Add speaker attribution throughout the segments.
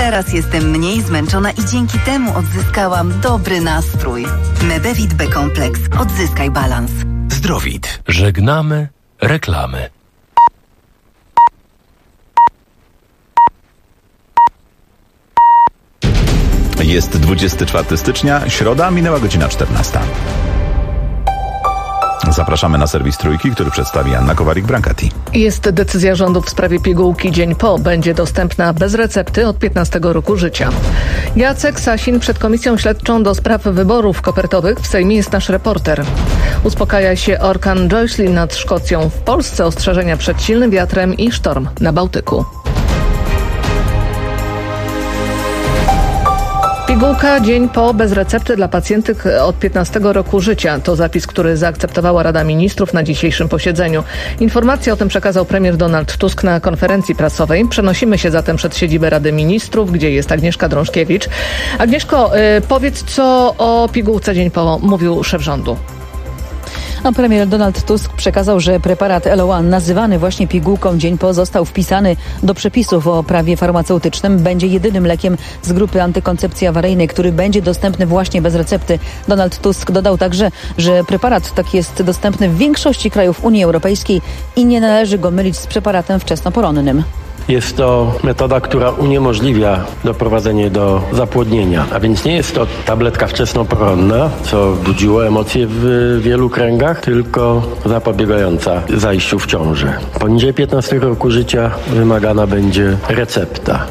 Speaker 1: Teraz jestem mniej zmęczona i dzięki temu odzyskałam dobry nastrój. Medevit B-kompleks. Odzyskaj balans.
Speaker 2: Zdrowit. Żegnamy reklamy.
Speaker 3: Jest 24 stycznia, środa, minęła godzina 14. Zapraszamy na serwis Trójki, który przedstawi Anna Kowalik-Brankati.
Speaker 4: Jest decyzja rządu w sprawie pigułki dzień po. Będzie dostępna bez recepty od 15 roku życia. Jacek Sasin przed Komisją Śledczą do spraw wyborów kopertowych w Sejmie jest nasz reporter. Uspokaja się orkan Jocelyn nad Szkocją. W Polsce ostrzeżenia przed silnym wiatrem i sztorm na Bałtyku. Pigułka dzień po bez recepty dla pacjentek od 15 roku życia. To zapis, który zaakceptowała Rada Ministrów na dzisiejszym posiedzeniu. Informację o tym przekazał premier Donald Tusk na konferencji prasowej. Przenosimy się zatem przed siedzibę Rady Ministrów, gdzie jest Agnieszka Drążkiewicz. Agnieszko, powiedz, co o pigułce dzień po mówił szef rządu.
Speaker 5: Premier Donald Tusk przekazał, że preparat Eloan, nazywany właśnie pigułką dzień po, został wpisany do przepisów o prawie farmaceutycznym. Będzie jedynym lekiem z grupy antykoncepcji awaryjnej, który będzie dostępny właśnie bez recepty. Donald Tusk dodał także, że preparat taki jest dostępny w większości krajów Unii Europejskiej i nie należy go mylić z preparatem wczesnoporonnym.
Speaker 6: Jest to metoda, która uniemożliwia doprowadzenie do zapłodnienia, a więc nie jest to tabletka wczesnoporonna, co budziło emocje w wielu kręgach, tylko zapobiegająca zajściu w ciążę. Poniżej 15 roku życia wymagana będzie recepta.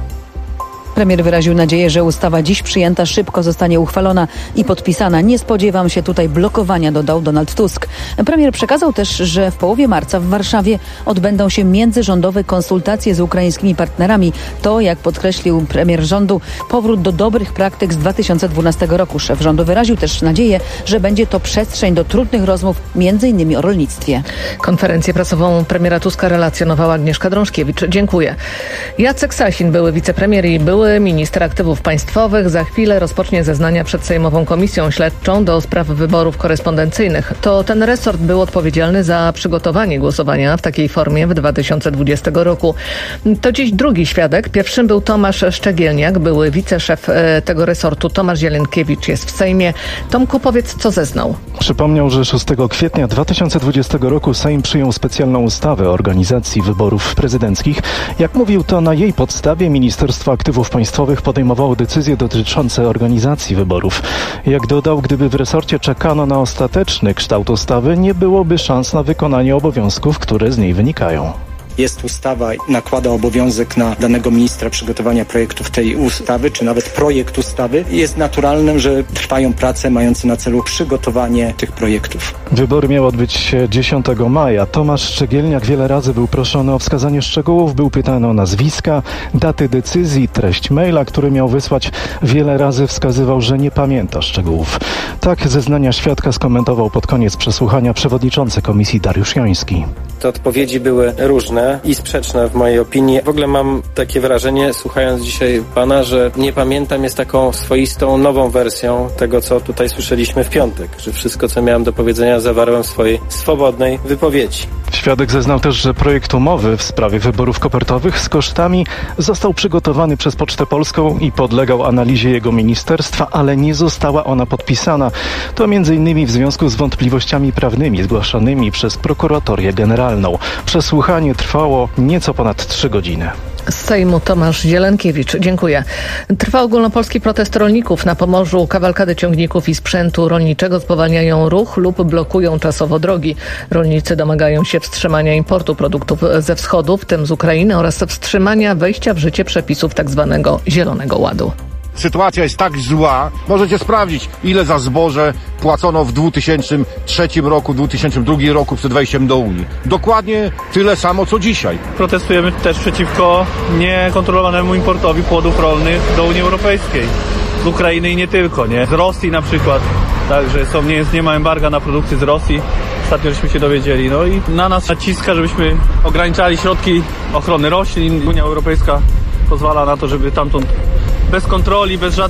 Speaker 5: Premier wyraził nadzieję, że ustawa dziś przyjęta szybko zostanie uchwalona i podpisana. Nie spodziewam się tutaj blokowania, dodał Donald Tusk. Premier przekazał też, że w połowie marca w Warszawie odbędą się międzyrządowe konsultacje z ukraińskimi partnerami. To, jak podkreślił premier rządu, powrót do dobrych praktyk z 2012 roku. Szef rządu wyraził też nadzieję, że będzie to przestrzeń do trudnych rozmów, m.in. o rolnictwie.
Speaker 4: Konferencję prasową premiera Tuska relacjonowała Agnieszka Drążkiewicz. Dziękuję. Jacek Sasin, były wicepremier i były minister aktywów państwowych, za chwilę rozpocznie zeznania przed Sejmową Komisją Śledczą do spraw wyborów korespondencyjnych. To ten resort był odpowiedzialny za przygotowanie głosowania w takiej formie w 2020 roku. To dziś drugi świadek. Pierwszym był Tomasz Szczegielniak, były wiceszef tego resortu. Tomasz Zielonkiewicz jest w Sejmie. Tomku, powiedz, co zeznał.
Speaker 7: Przypomniał, że 6 kwietnia 2020 roku Sejm przyjął specjalną ustawę o organizacji wyborów prezydenckich. Jak mówił, to na jej podstawie Ministerstwo Aktywów Państwowych podejmowało decyzje dotyczące organizacji wyborów. Jak dodał, gdyby w resorcie czekano na ostateczny kształt ustawy, nie byłoby szans na wykonanie obowiązków, które z niej wynikają.
Speaker 8: Jest ustawa, nakłada obowiązek na danego ministra przygotowania projektów tej ustawy, czy nawet projekt ustawy. Jest naturalnym, że trwają prace mające na celu przygotowanie tych projektów.
Speaker 7: Wybory miały odbyć się 10 maja. Tomasz Szczegielniak wiele razy był proszony o wskazanie szczegółów, był pytany o nazwiska, daty decyzji, treść maila, który miał wysłać. Wiele razy wskazywał, że nie pamięta szczegółów. Tak zeznania świadka skomentował pod koniec przesłuchania przewodniczący komisji Dariusz Joński.
Speaker 9: Te odpowiedzi były różne i sprzeczne w mojej opinii. W ogóle mam takie wrażenie, słuchając dzisiaj pana, że nie pamiętam jest taką swoistą nową wersją tego, co tutaj słyszeliśmy w piątek, że wszystko, co miałem do powiedzenia, zawarłem w swojej swobodnej wypowiedzi.
Speaker 7: Świadek zeznał też, że projekt umowy w sprawie wyborów kopertowych z kosztami został przygotowany przez Pocztę Polską i podlegał analizie jego ministerstwa, ale nie została ona podpisana. To m.in. w związku z wątpliwościami prawnymi zgłaszanymi przez Prokuratorię Generalną. Przesłuchanie trwało nieco ponad 3 godziny.
Speaker 4: Z Sejmu Tomasz Zielonkiewicz. Dziękuję. Trwa ogólnopolski protest rolników. Na Pomorzu kawalkady ciągników i sprzętu rolniczego spowalniają ruch lub blokują czasowo drogi. Rolnicy domagają się wstrzymania importu produktów ze wschodu, w tym z Ukrainy, oraz wstrzymania wejścia w życie przepisów tzw. Zielonego Ładu.
Speaker 10: Sytuacja jest tak zła, możecie sprawdzić, ile za zboże płacono w 2003 roku, 2002 roku przed wejściem do Unii. Dokładnie tyle samo, co dzisiaj.
Speaker 11: Protestujemy też przeciwko niekontrolowanemu importowi płodów rolnych do Unii Europejskiej. Z Ukrainy i nie tylko, nie? Z Rosji na przykład. Także nie ma embarga na produkcję z Rosji. Ostatnio żeśmy się dowiedzieli. No i na nas naciska, żebyśmy ograniczali środki ochrony roślin. Unia Europejska pozwala na to, żeby tamtąd bez kontroli, bez żadnych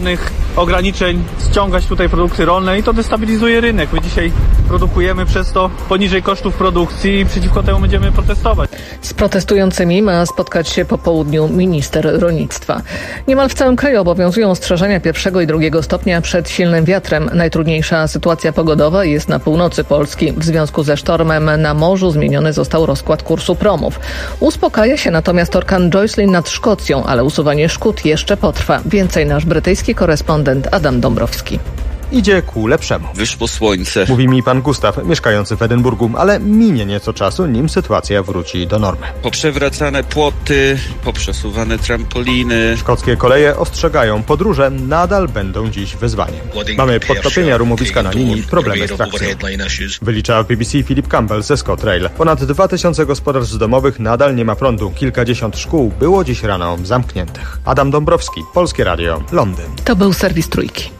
Speaker 11: ograniczeń ściągać tutaj produkty rolne i to destabilizuje rynek. My dzisiaj produkujemy przez to poniżej kosztów produkcji i przeciwko temu będziemy protestować.
Speaker 4: Z protestującymi ma spotkać się po południu minister rolnictwa. Niemal w całym kraju obowiązują ostrzeżenia 1. i 2. stopnia przed silnym wiatrem. Najtrudniejsza sytuacja pogodowa jest na północy Polski. W związku ze sztormem na morzu zmieniony został rozkład kursu promów. Uspokaja się natomiast orkan Jocelyn nad Szkocją, ale usuwanie szkód jeszcze potrwa. Więcej nasz brytyjski korespondent Adam Dąbrowski.
Speaker 12: Idzie ku lepszemu.
Speaker 13: Wyszło słońce.
Speaker 12: Mówi mi pan Gustaw, mieszkający w Edynburgu, ale minie nieco czasu, nim sytuacja wróci do normy.
Speaker 13: Poprzewracane płoty, poprzesuwane trampoliny.
Speaker 12: Szkockie koleje ostrzegają, podróże nadal będą dziś wyzwaniem. Mamy podtopienia rumowiska na linii, problemy z trakcją. Wylicza w BBC Philip Campbell ze ScotRail. Ponad 2000 gospodarstw domowych nadal nie ma prądu. Kilkadziesiąt szkół było dziś rano zamkniętych. Adam Dąbrowski, Polskie Radio, Londyn.
Speaker 4: To był serwis Trójki.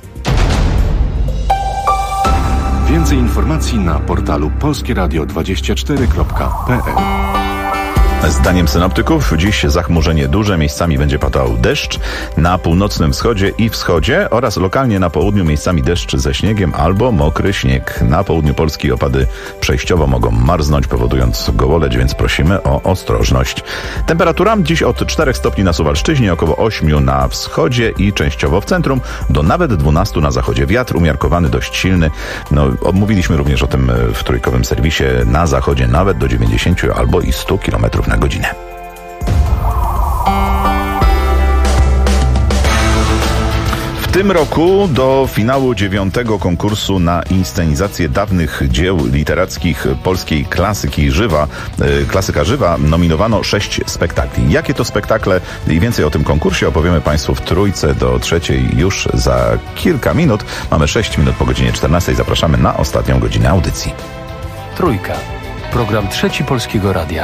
Speaker 14: Więcej informacji na portalu polskieradio24.pl.
Speaker 3: Zdaniem synoptyków dziś zachmurzenie duże, miejscami będzie padał deszcz na północnym wschodzie i wschodzie oraz lokalnie na południu miejscami deszcz ze śniegiem albo mokry śnieg. Na południu Polski opady przejściowo mogą marznąć, powodując gołoleć, więc prosimy o ostrożność. Temperatura dziś od 4 stopni na Suwalszczyźnie, około 8 na wschodzie i częściowo w centrum, do nawet 12 na zachodzie. Wiatr umiarkowany, dość silny. Mówiliśmy również o tym w trójkowym serwisie. Na zachodzie nawet do 90 albo i 100 km na godzinę. W tym roku do finału 9. konkursu na inscenizację dawnych dzieł literackich polskiej klasyka żywa nominowano 6 spektakli. Jakie to spektakle i więcej o tym konkursie opowiemy Państwu w Trójce do 3 już za kilka minut. Mamy 6 minut po godzinie 14. Zapraszamy na ostatnią godzinę audycji.
Speaker 2: Trójka. Program 3 Polskiego Radia.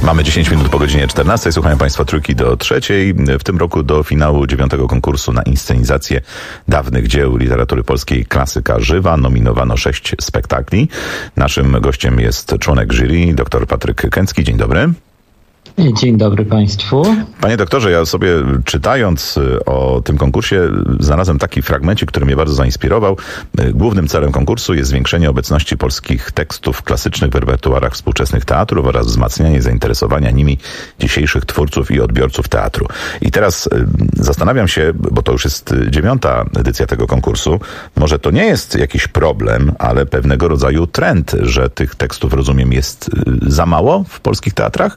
Speaker 3: Mamy 10 minut po godzinie 14. Słuchają Państwo Trójki do trzeciej. W tym roku do finału 9. konkursu na inscenizację dawnych dzieł literatury polskiej Klasyka Żywa nominowano 6 spektakli. Naszym gościem jest członek jury, dr Patryk Kęcki. Dzień dobry.
Speaker 15: Dzień dobry Państwu.
Speaker 3: Panie doktorze, ja sobie czytając o tym konkursie znalazłem taki fragmencik, który mnie bardzo zainspirował. Głównym celem konkursu jest zwiększenie obecności polskich tekstów klasycznych w repertuarach współczesnych teatrów oraz wzmacnianie zainteresowania nimi dzisiejszych twórców i odbiorców teatru. I teraz zastanawiam się, bo to już jest 9. edycja tego konkursu, może to nie jest jakiś problem, ale pewnego rodzaju trend, że tych tekstów, rozumiem, jest za mało w polskich teatrach?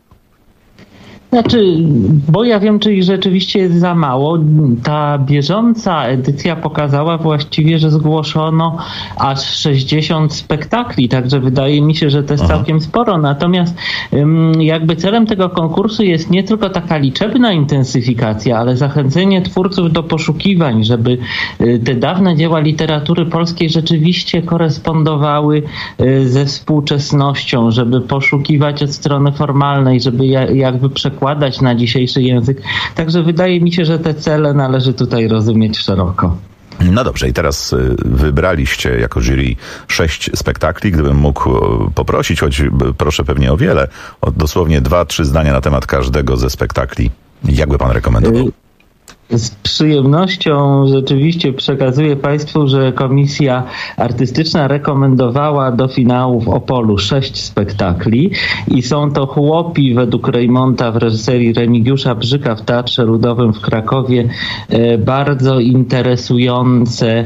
Speaker 15: Bo ja wiem, czy ich rzeczywiście jest za mało. Ta bieżąca edycja pokazała właściwie, że zgłoszono aż 60 spektakli, także wydaje mi się, że to jest całkiem sporo. Natomiast jakby celem tego konkursu jest nie tylko taka liczebna intensyfikacja, ale zachęcenie twórców do poszukiwań, żeby te dawne dzieła literatury polskiej rzeczywiście korespondowały ze współczesnością, żeby poszukiwać od strony formalnej, żeby jakby przekładać na dzisiejszy język. Także wydaje mi się, że te cele należy tutaj rozumieć szeroko.
Speaker 3: No dobrze, i teraz wybraliście jako jury 6 spektakli. Gdybym mógł poprosić, choć proszę pewnie o wiele, o dosłownie 2-3 zdania na temat każdego ze spektakli. Jak by pan rekomendował?
Speaker 15: Z przyjemnością rzeczywiście przekazuję Państwu, że Komisja Artystyczna rekomendowała do finału w Opolu 6 spektakli i są to Chłopi według Reymonta w reżyserii Remigiusza Brzyka w Teatrze Ludowym w Krakowie. Bardzo interesujące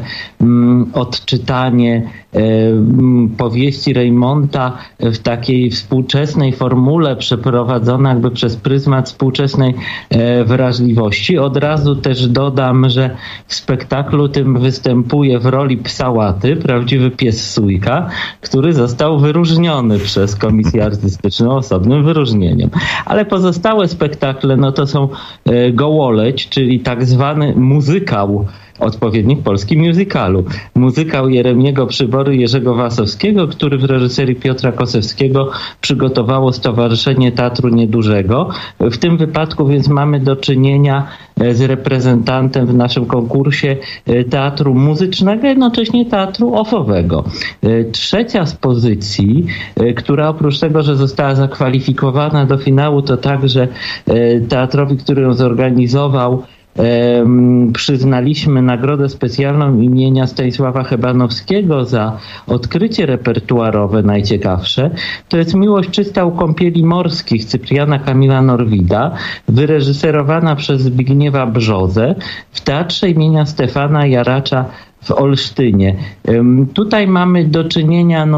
Speaker 15: odczytanie powieści Reymonta w takiej współczesnej formule, przeprowadzona jakby przez pryzmat współczesnej wrażliwości. Od razu też dodam, że w spektaklu tym występuje w roli psa Łaty prawdziwy pies Sójka, który został wyróżniony przez Komisję Artystyczną osobnym wyróżnieniem. Ale pozostałe spektakle no to są Gołoleć, czyli tak zwany muzykał, odpowiednik polski musicalu. Muzykał Jeremiego Przybory Jerzego Wasowskiego, który w reżyserii Piotra Kosewskiego przygotowało Stowarzyszenie Teatru Niedużego. W tym wypadku więc mamy do czynienia z reprezentantem w naszym konkursie teatru muzycznego, jednocześnie teatru ofowego. Trzecia z pozycji, która oprócz tego, że została zakwalifikowana do finału, to także teatrowi, który ją zorganizował, przyznaliśmy nagrodę specjalną imienia Stanisława Hebanowskiego za odkrycie repertuarowe najciekawsze. To jest Miłość czysta u kąpieli morskich Cypriana Kamila Norwida, wyreżyserowana przez Zbigniewa Brzozę w Teatrze imienia Stefana Jaracza w Olsztynie. Tutaj mamy do czynienia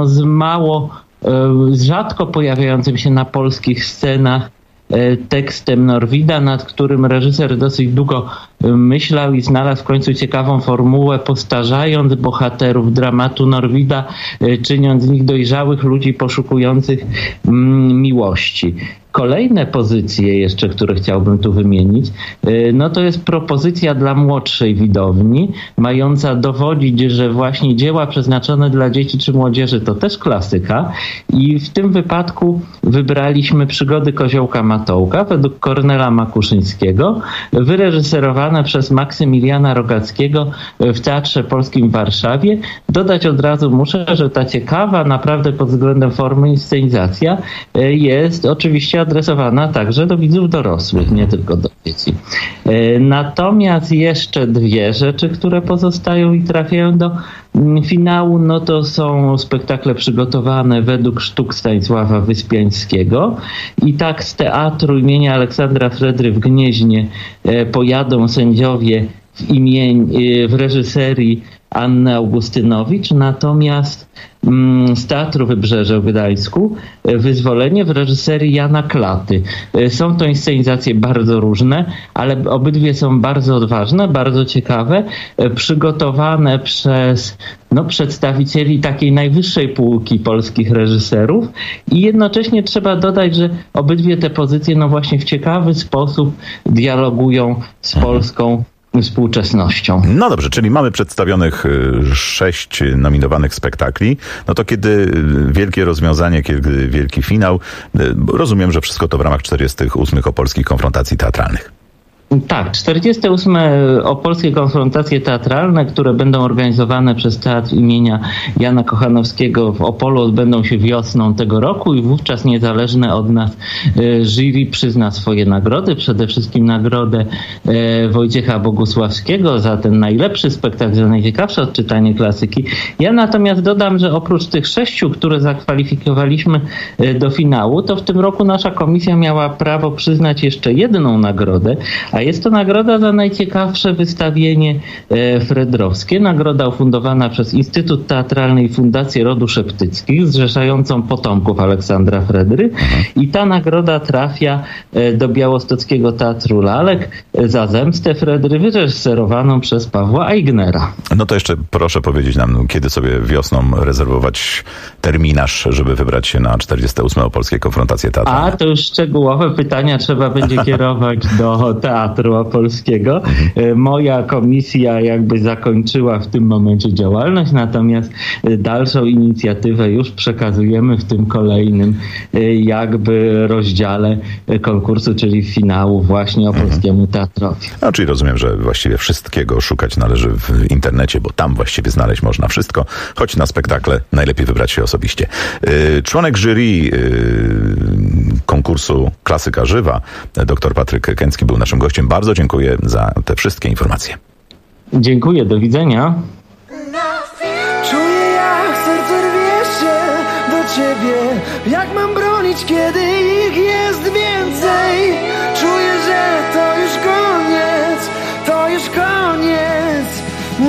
Speaker 15: z rzadko pojawiającym się na polskich scenach tekstem Norwida, nad którym reżyser dosyć długo myślał i znalazł w końcu ciekawą formułę, postarzając bohaterów dramatu Norwida, czyniąc z nich dojrzałych ludzi poszukujących miłości. Kolejne pozycje jeszcze, które chciałbym tu wymienić, no to jest propozycja dla młodszej widowni, mająca dowodzić, że właśnie dzieła przeznaczone dla dzieci czy młodzieży to też klasyka i w tym wypadku wybraliśmy Przygody Koziołka Matołka według Kornela Makuszyńskiego, wyreżyserowane przez Maksymiliana Rogackiego w Teatrze Polskim w Warszawie. Dodać od razu muszę, że ta ciekawa naprawdę pod względem formy inscenizacja jest oczywiście adresowana także do widzów dorosłych, nie tylko do dzieci. Natomiast jeszcze dwie rzeczy, które pozostają i trafiają do finału, no to są spektakle przygotowane według sztuk Stanisława Wyspiańskiego i tak z Teatru imienia Aleksandra Fredry w Gnieźnie pojadą sędziowie w reżyserii Anny Augustynowicz, natomiast z Teatru Wybrzeże w Gdańsku Wyzwolenie w reżyserii Jana Klaty. Są to inscenizacje bardzo różne, ale obydwie są bardzo odważne, bardzo ciekawe, przygotowane przez przedstawicieli takiej najwyższej półki polskich reżyserów i jednocześnie trzeba dodać, że obydwie te pozycje właśnie w ciekawy sposób dialogują z polską współczesnością.
Speaker 3: No dobrze, czyli mamy przedstawionych 6 nominowanych spektakli. No to kiedy wielkie rozwiązanie, kiedy wielki finał? Rozumiem, że wszystko to w ramach 48 opolskich konfrontacji teatralnych.
Speaker 15: Tak, 48 opolskie konfrontacje teatralne, które będą organizowane przez Teatr imienia Jana Kochanowskiego w Opolu, odbędą się wiosną tego roku i wówczas niezależne od nas jury przyzna swoje nagrody. Przede wszystkim nagrodę Wojciecha Bogusławskiego za ten najlepszy spektakl, za najciekawsze odczytanie klasyki. Ja natomiast dodam, że oprócz tych 6, które zakwalifikowaliśmy do finału, to w tym roku nasza komisja miała prawo przyznać jeszcze jedną nagrodę, a jest to nagroda za najciekawsze wystawienie fredrowskie. Nagroda ufundowana przez Instytut Teatralny i Fundację Rodu Szeptyckich, zrzeszającą potomków Aleksandra Fredry. I ta nagroda trafia do Białostockiego Teatru Lalek za Zemstę Fredry, wyreżyserowaną przez Pawła Aignera.
Speaker 3: No to jeszcze proszę powiedzieć nam, kiedy sobie wiosną rezerwować terminarz, żeby wybrać się na 48 opolskie konfrontacje teatralne.
Speaker 15: A to już szczegółowe pytania trzeba będzie kierować do Teatru Opolskiego. Moja komisja jakby zakończyła w tym momencie działalność, natomiast dalszą inicjatywę już przekazujemy w tym kolejnym jakby rozdziale konkursu, czyli finału właśnie Opolskiemu Teatrowi.
Speaker 3: No, czyli rozumiem, że właściwie wszystkiego szukać należy w internecie, bo tam właściwie znaleźć można wszystko, choć na spektakle najlepiej wybrać się osobiście. Członek jury konkursu Klasyka Żywa, dr Patryk Kęcki, był naszym gościem. Bardzo dziękuję za te wszystkie informacje.
Speaker 15: Dziękuję, do widzenia.
Speaker 16: Czuję, jak serce rwie się do ciebie. Jak mam bronić, kiedy ich jest więcej? Czuję, że to już koniec, to już koniec.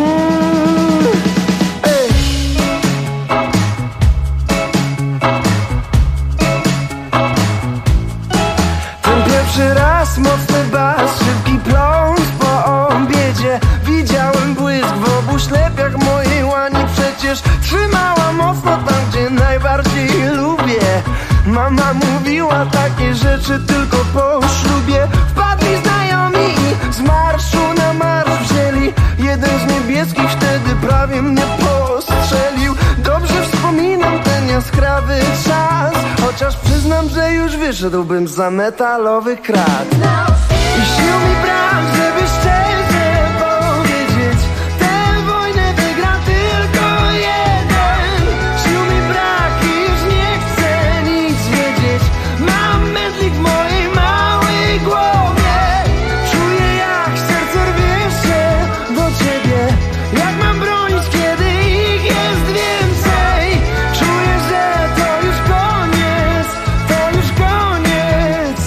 Speaker 16: Ten pierwszy raz mocny bas, szybki pląs po obiedzie. Widziałem błysk w obu ślepiach mojej łani. Przecież trzymała mocno tam, gdzie najbardziej lubię. Mama mówiła takie rzeczy tylko po ślubie. Wpadli znajomi i z marszu na marsz wzięli. Jeden z niebieskich wtedy prawie mnie postrzelił. Dobrze wspominam ten jaskrawy czas, chociaż przyznam, że już wyszedłbym za metalowych krat. I sił mi brak, żeby szczerze powiedzieć, tę wojnę wygra tylko jeden. Sił mi brak i już nie chcę nic wiedzieć. Mam mętlik w mojej małej głowie. Czuję, jak serce rwie się do ciebie. Jak mam bronić, kiedy ich jest więcej? Czuję, że to już koniec, to już koniec.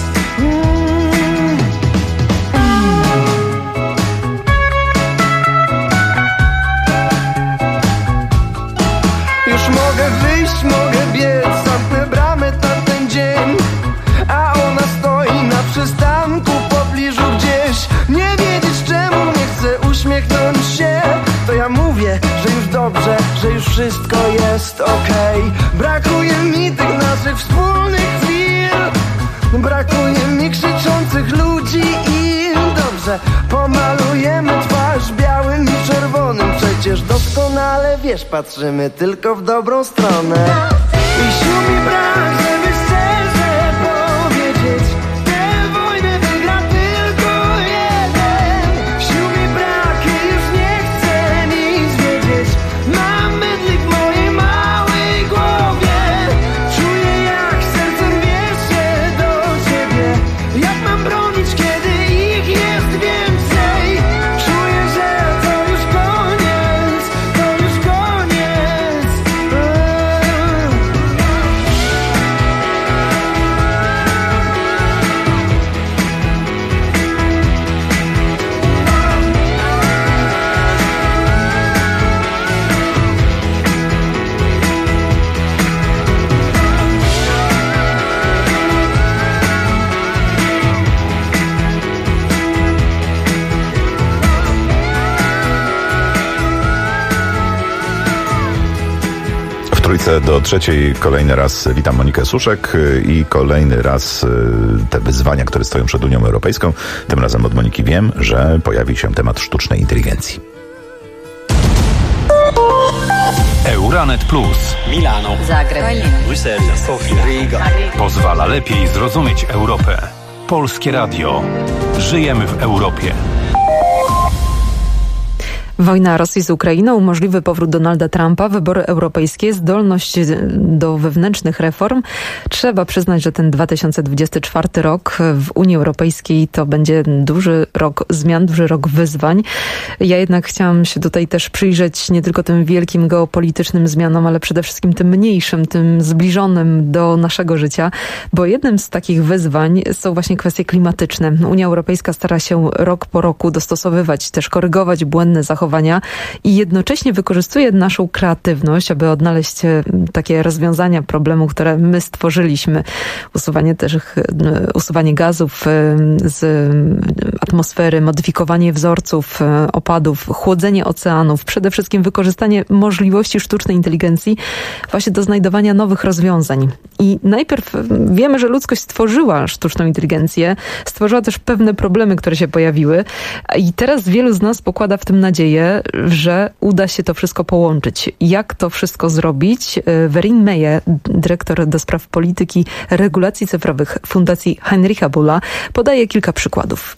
Speaker 16: Już mogę wyjść, mogę biec, zamknę bramę tamten dzień. A ona stoi na przystanku w pobliżu gdzieś. Nie wiedzieć czemu nie chcę uśmiechnąć się. To ja mówię, że już dobrze, że już wszystko jest okej. Brakuje mi tych naszych wspólnych chwil. Brakuje mi krzyczących ludzi i dobrze, pomalujemy twarz białym i czerwonym. Przecież doskonale wiesz, patrzymy tylko w dobrą stronę. I sił mi brak, żeby szczerze powiedzieć, tę wojnę wygra tylko jeden. Sił mi brak i już nie chcę nic wiedzieć. Mam mydlik w mojej małej głowie. Czuję, jak serce rwie się do ciebie. Jak mam bronić, kiedy ich jest więcej? Czuję, że to już koniec, to już koniec.
Speaker 3: Trójce do trzeciej kolejny raz witam Monikę Suszek i kolejny raz te wyzwania, które stoją przed Unią Europejską. Tym razem od Moniki wiem, że pojawi się temat sztucznej inteligencji.
Speaker 2: Euranet Plus.
Speaker 17: Milano. Zagreb. Bruksela. Sofia. Riga.
Speaker 2: Pozwala lepiej zrozumieć Europę. Polskie Radio. Żyjemy w Europie.
Speaker 18: Wojna Rosji z Ukrainą, możliwy powrót Donalda Trumpa, wybory europejskie, zdolność do wewnętrznych reform. Trzeba przyznać, że ten 2024 rok w Unii Europejskiej to będzie duży rok zmian, duży rok wyzwań. Ja jednak chciałam się tutaj też przyjrzeć nie tylko tym wielkim geopolitycznym zmianom, ale przede wszystkim tym mniejszym, tym zbliżonym do naszego życia, bo jednym z takich wyzwań są właśnie kwestie klimatyczne. Unia Europejska stara się rok po roku dostosowywać, też korygować błędne zachowania i jednocześnie wykorzystuje naszą kreatywność, aby odnaleźć takie rozwiązania problemu, które my stworzyliśmy. Usuwanie gazów z atmosfery, modyfikowanie wzorców opadów, chłodzenie oceanów, przede wszystkim wykorzystanie możliwości sztucznej inteligencji właśnie do znajdowania nowych rozwiązań. I najpierw wiemy, że ludzkość stworzyła sztuczną inteligencję, stworzyła też pewne problemy, które się pojawiły i teraz wielu z nas pokłada w tym nadzieję, że uda się to wszystko połączyć. Jak to wszystko zrobić? Vereen Meyer, dyrektor do spraw polityki regulacji cyfrowych Fundacji Heinricha Bölla, podaje kilka przykładów.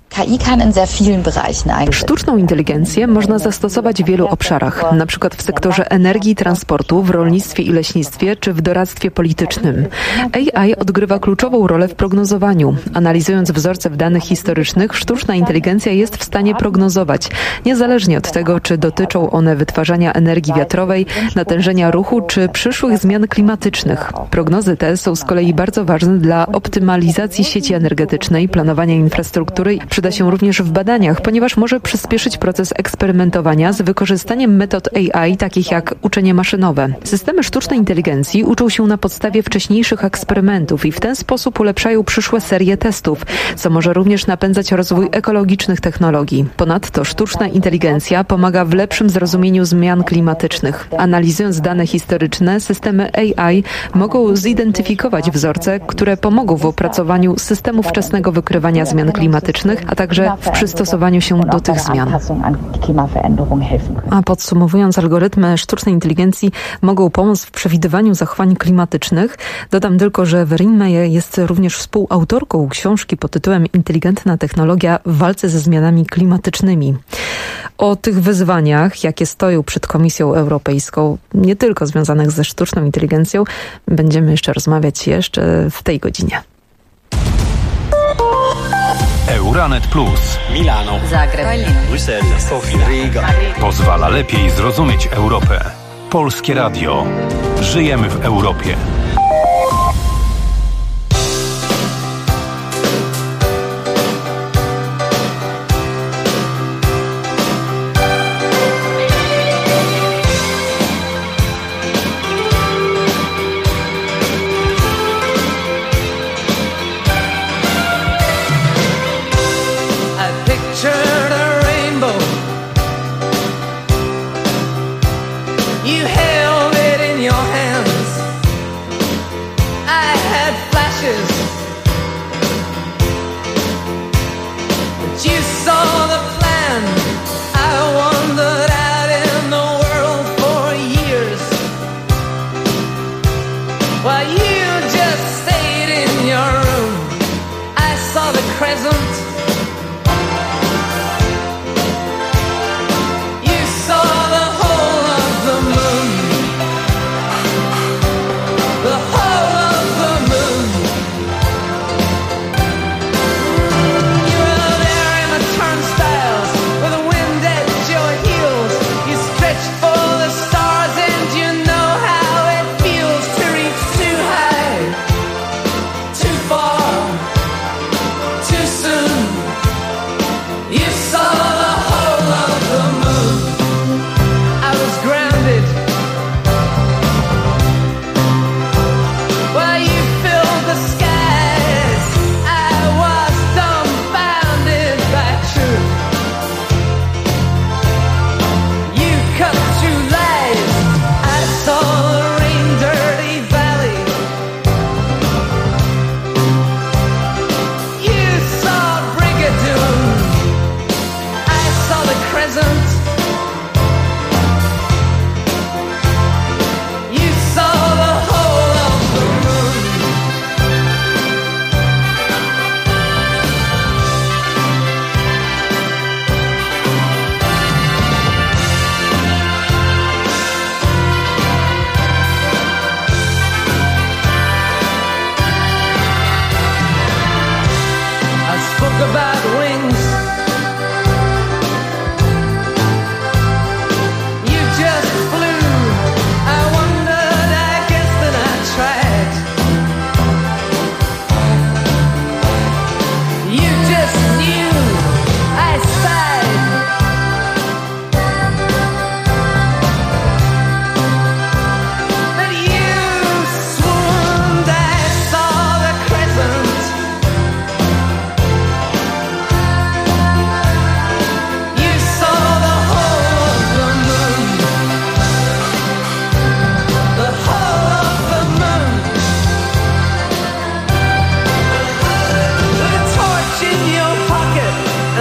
Speaker 18: Sztuczną inteligencję można zastosować w wielu obszarach, na przykład w sektorze energii i transportu, w rolnictwie i leśnictwie, czy w doradztwie politycznym. AI odgrywa kluczową rolę w prognozowaniu. Analizując wzorce w danych historycznych, sztuczna inteligencja jest w stanie prognozować, niezależnie od tego, czy dotyczą one wytwarzania energii wiatrowej, natężenia ruchu, czy przyszłych zmian klimatycznych. Prognozy te są z kolei bardzo ważne dla optymalizacji sieci energetycznej, planowania infrastruktury. Przyda się również w badaniach, ponieważ może przyspieszyć proces eksperymentowania z wykorzystaniem metod AI, takich jak uczenie maszynowe. Systemy sztucznej inteligencji uczą się na podstawie wcześniejszych eksperymentów i w ten sposób ulepszają przyszłe serie testów, co może również napędzać rozwój ekologicznych technologii. Ponadto sztuczna inteligencja pomaga w lepszym zrozumieniu zmian klimatycznych. Analizując dane historyczne, systemy AI mogą zidentyfikować wzorce, które pomogą w opracowaniu systemu wczesnego wykrywania zmian klimatycznych, a także w przystosowaniu się do tych zmian. A podsumowując, algorytmy sztucznej inteligencji mogą pomóc w przewidywaniu zachowań klimatycznych. Dodam tylko, że Vereen Meyer jest również współautorką książki pod tytułem Inteligentna technologia w walce ze zmianami klimatycznymi. O tych wyzwaniach, jakie stoją przed Komisją Europejską, nie tylko związanych ze sztuczną inteligencją, będziemy jeszcze rozmawiać w tej godzinie.
Speaker 2: Euranet Plus.
Speaker 17: Milano. Zagreb. Bruksela. Sofia. Riga.
Speaker 2: Pozwala lepiej zrozumieć Europę. Polskie Radio. Żyjemy w Europie.
Speaker 16: You held it in your hands.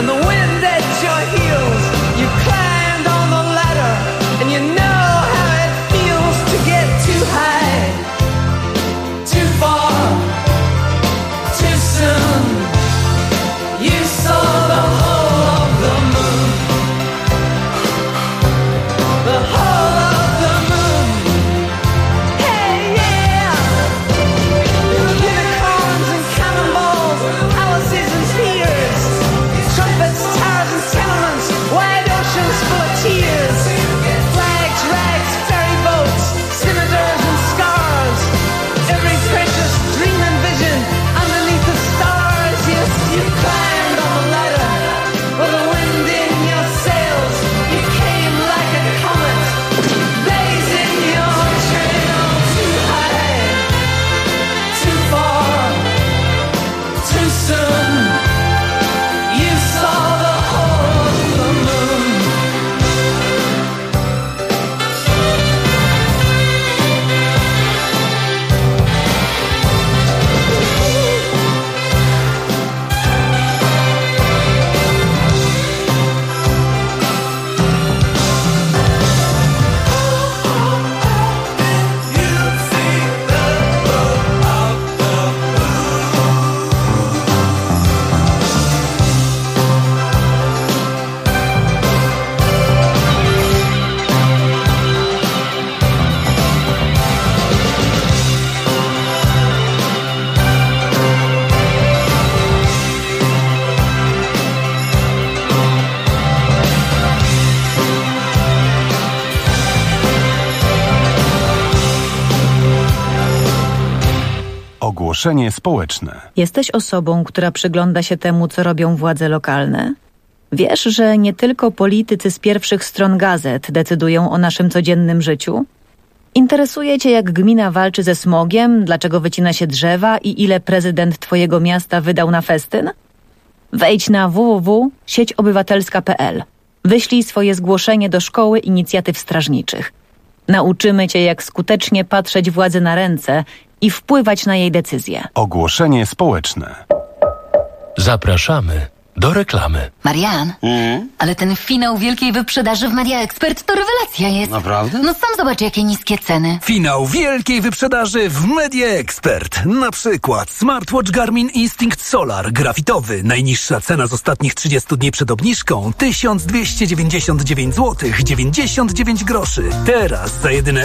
Speaker 2: Ogłoszenie społeczne.
Speaker 19: Jesteś osobą, która przygląda się temu, co robią władze lokalne? Wiesz, że nie tylko politycy z pierwszych stron gazet decydują o naszym codziennym życiu? Interesuje cię, jak gmina walczy ze smogiem, dlaczego wycina się drzewa i ile prezydent twojego miasta wydał na festyn? Wejdź na www.sieciobywatelska.pl. Wyślij swoje zgłoszenie do Szkoły Inicjatyw Strażniczych. Nauczymy cię, jak skutecznie patrzeć władzy na ręce i wpływać na jej decyzje.
Speaker 2: Ogłoszenie społeczne.
Speaker 20: Zapraszamy do reklamy.
Speaker 1: Marian, ale ten finał wielkiej wyprzedaży w Media Expert to rewelacja jest.
Speaker 21: Naprawdę?
Speaker 1: No sam zobacz, jakie niskie ceny.
Speaker 21: Finał wielkiej wyprzedaży w Media Expert. Na przykład smartwatch Garmin Instinct Solar grafitowy. Najniższa cena z ostatnich 30 dni przed obniżką 1299 zł 99 groszy. Teraz za jedyne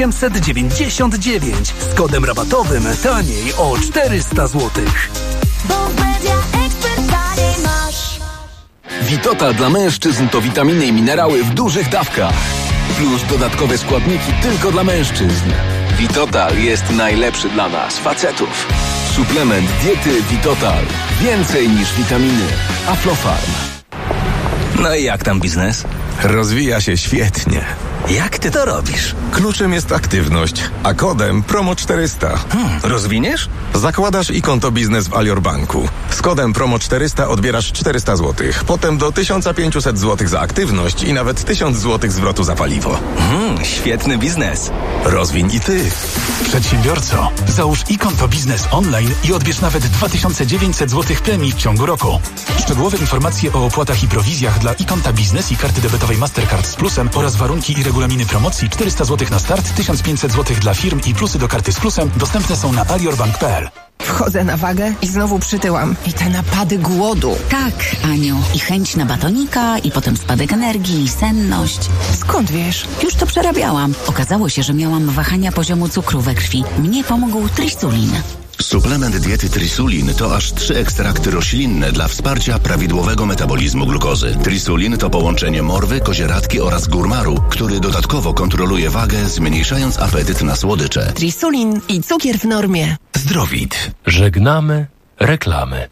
Speaker 21: 899 z kodem rabatowym taniej o 400 zł.
Speaker 22: Bo w Media Expert taniej masz.
Speaker 23: Vitotal dla mężczyzn to witaminy i minerały w dużych dawkach. Plus dodatkowe składniki tylko dla mężczyzn. Vitotal jest najlepszy dla nas, facetów. Suplement diety Vitotal. Więcej niż witaminy. Aflofarm.
Speaker 21: No i jak tam biznes?
Speaker 24: Rozwija się świetnie.
Speaker 21: Jak ty to robisz?
Speaker 24: Kluczem jest aktywność, a kodem promo 400.
Speaker 21: Rozwiniesz?
Speaker 24: Zakładasz i konto biznes w Alior Banku. Z kodem promo 400 odbierasz 400 zł. Potem do 1500 zł za aktywność i nawet 1000 zł zwrotu za paliwo.
Speaker 21: Świetny biznes.
Speaker 24: Rozwiń i ty.
Speaker 25: Przedsiębiorco, załóż i konto biznes online i odbierz nawet 2900 zł premii w ciągu roku. Szczegółowe informacje o opłatach i prowizjach dla i konta biznes i karty debetowej Mastercard z plusem oraz warunki i regulaminy promocji 400 zł na start, 1500 zł dla firm i plusy do karty z plusem dostępne są na aliorbank.pl.
Speaker 26: Wchodzę na wagę i znowu przytyłam. I te napady głodu.
Speaker 27: Tak, Aniu. I chęć na batonika, i potem spadek energii, i senność.
Speaker 26: Skąd wiesz?
Speaker 27: Już to przerabiałam. Okazało się, że miałam wahania poziomu cukru we krwi. Mnie pomógł Trisulin.
Speaker 28: Suplement diety Trisulin to aż 3 ekstrakty roślinne dla wsparcia prawidłowego metabolizmu glukozy. Trisulin to połączenie morwy, kozieradki oraz górmaru, który dodatkowo kontroluje wagę, zmniejszając apetyt na słodycze.
Speaker 26: Trisulin i cukier w normie.
Speaker 28: Zdrowit.
Speaker 20: Żegnamy reklamy.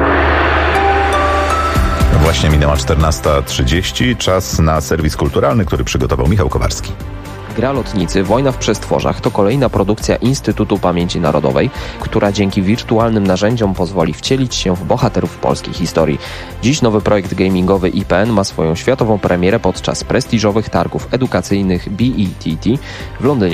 Speaker 3: Właśnie minęła 14:30. Czas na serwis kulturalny, który przygotował Michał Kowarski.
Speaker 29: Gra Lotnicy Wojna w przestworzach to kolejna produkcja Instytutu Pamięci Narodowej, która dzięki wirtualnym narzędziom pozwoli wcielić się w bohaterów polskiej historii. Dziś nowy projekt gamingowy IPN ma swoją światową premierę podczas prestiżowych targów edukacyjnych BETT w Londynie.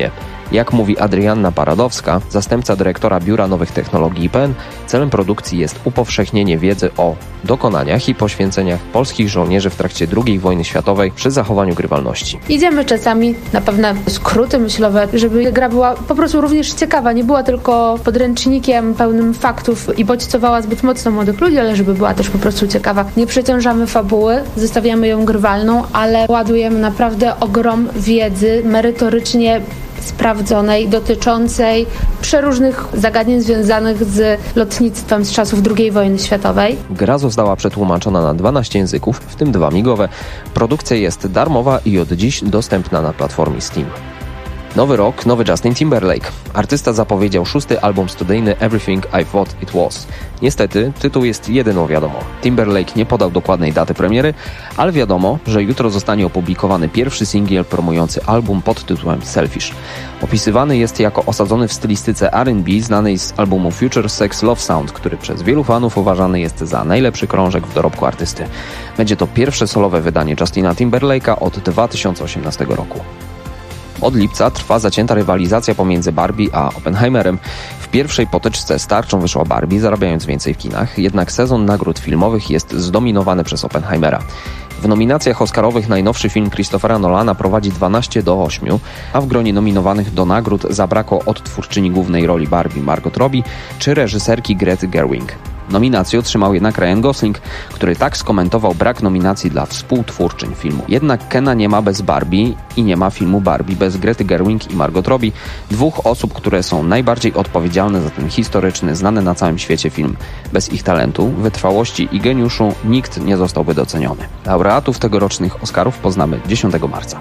Speaker 29: Jak mówi Adrianna Paradowska, zastępca dyrektora Biura Nowych Technologii IPN, celem produkcji jest upowszechnienie wiedzy o dokonaniach i poświęceniach polskich żołnierzy w trakcie II wojny światowej przy zachowaniu grywalności.
Speaker 5: Idziemy czasami na pewne skróty myślowe, żeby gra była po prostu również ciekawa, nie była tylko podręcznikiem pełnym faktów i bodźcowała zbyt mocno młodych ludzi, ale żeby była też po prostu ciekawa. Nie przeciążamy fabuły, zostawiamy ją grywalną, ale ładujemy naprawdę ogrom wiedzy merytorycznie sprawdzonej, dotyczącej przeróżnych zagadnień związanych z lotnictwem z czasów II wojny światowej.
Speaker 29: Gra została przetłumaczona na 12 języków, w tym 2 migowe. Produkcja jest darmowa i od dziś dostępna na platformie Steam. Nowy rok, nowy Justin Timberlake. Artysta zapowiedział 6. album studyjny Everything I Thought It Was. Niestety, tytuł jest jedyną wiadomą. Timberlake nie podał dokładnej daty premiery, ale wiadomo, że jutro zostanie opublikowany pierwszy singiel promujący album pod tytułem Selfish. Opisywany jest jako osadzony w stylistyce R&B znanej z albumu Future Sex Love Sound, który przez wielu fanów uważany jest za najlepszy krążek w dorobku artysty. Będzie to pierwsze solowe wydanie Justina Timberlake'a od 2018 roku. Od lipca trwa zacięta rywalizacja pomiędzy Barbie a Oppenheimerem. W pierwszej potyczce z tarczą wyszła Barbie, zarabiając więcej w kinach, jednak sezon nagród filmowych jest zdominowany przez Oppenheimera. W nominacjach oscarowych najnowszy film Christophera Nolana prowadzi 12-8, a w gronie nominowanych do nagród zabrakło odtwórczyni głównej roli Barbie Margot Robbie czy reżyserki Grety Gerwig. Nominację otrzymał jednak Ryan Gosling, który tak skomentował brak nominacji dla współtwórczyń filmu. Jednak Kena nie ma bez Barbie i nie ma filmu Barbie bez Grety Gerwig i Margot Robbie, 2 osób, które są najbardziej odpowiedzialne za ten historyczny, znany na całym świecie film. Bez ich talentu, wytrwałości i geniuszu nikt nie zostałby doceniony. Laureatów tegorocznych Oscarów poznamy 10 marca.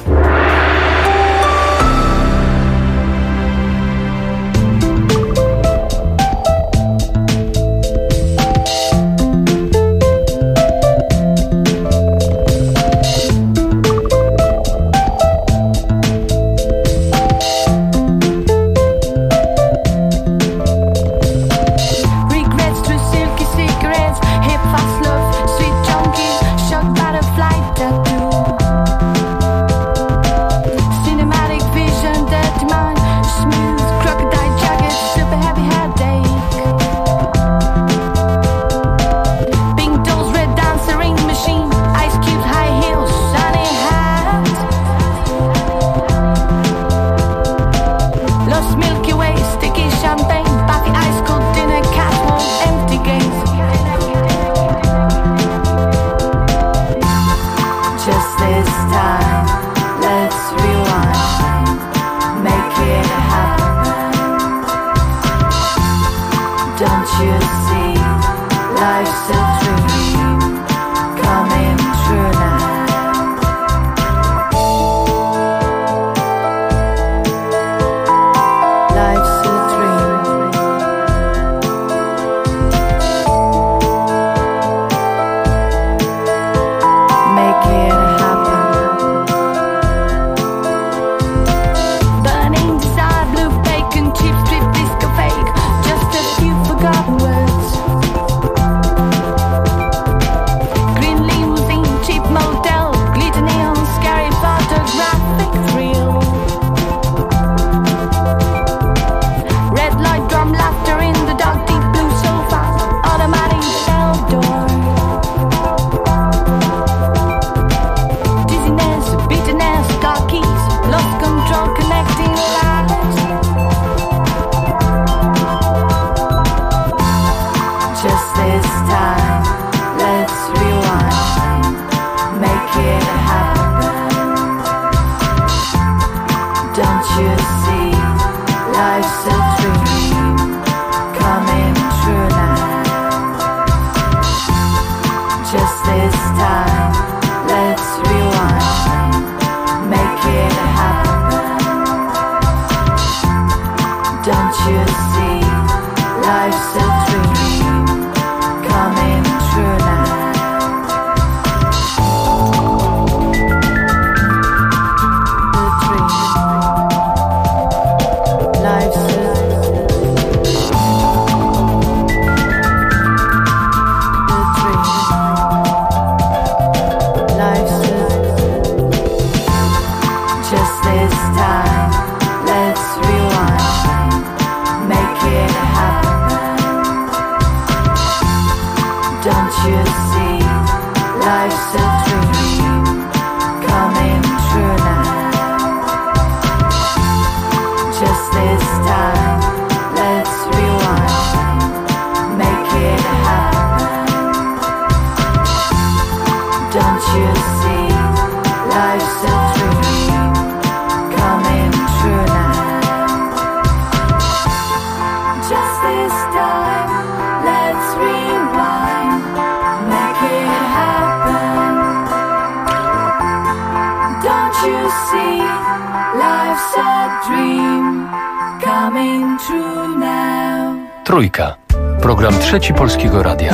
Speaker 20: Trójka. Program Trzeci Polskiego Radia.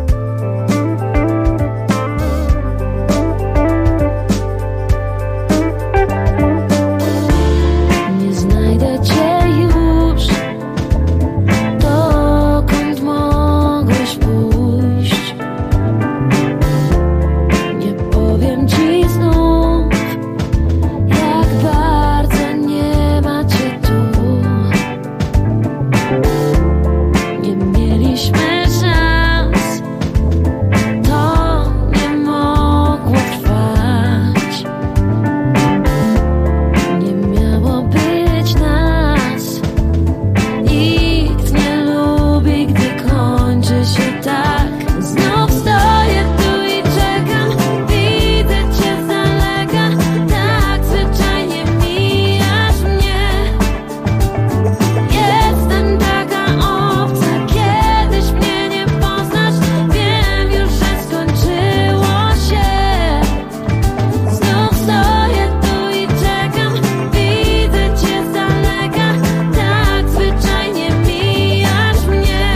Speaker 22: Nie znajdę cię już, dokąd mogłeś pójść. Nie powiem ci znów, jak bardzo nie ma cię tu. Mieliśmy szans, to nie mogło trwać. Nie miało być nas. Nikt nie lubi, gdy kończy się tak. Znów stoję tu i czekam, widzę cię z daleka. Tak zwyczajnie mijasz mnie. Jestem taka obca, kiedyś mnie nie poznasz. Wiem już, że skończyło się. Znów stoję tu i czekam, widzę cię z daleka. Tak zwyczajnie mijasz mnie.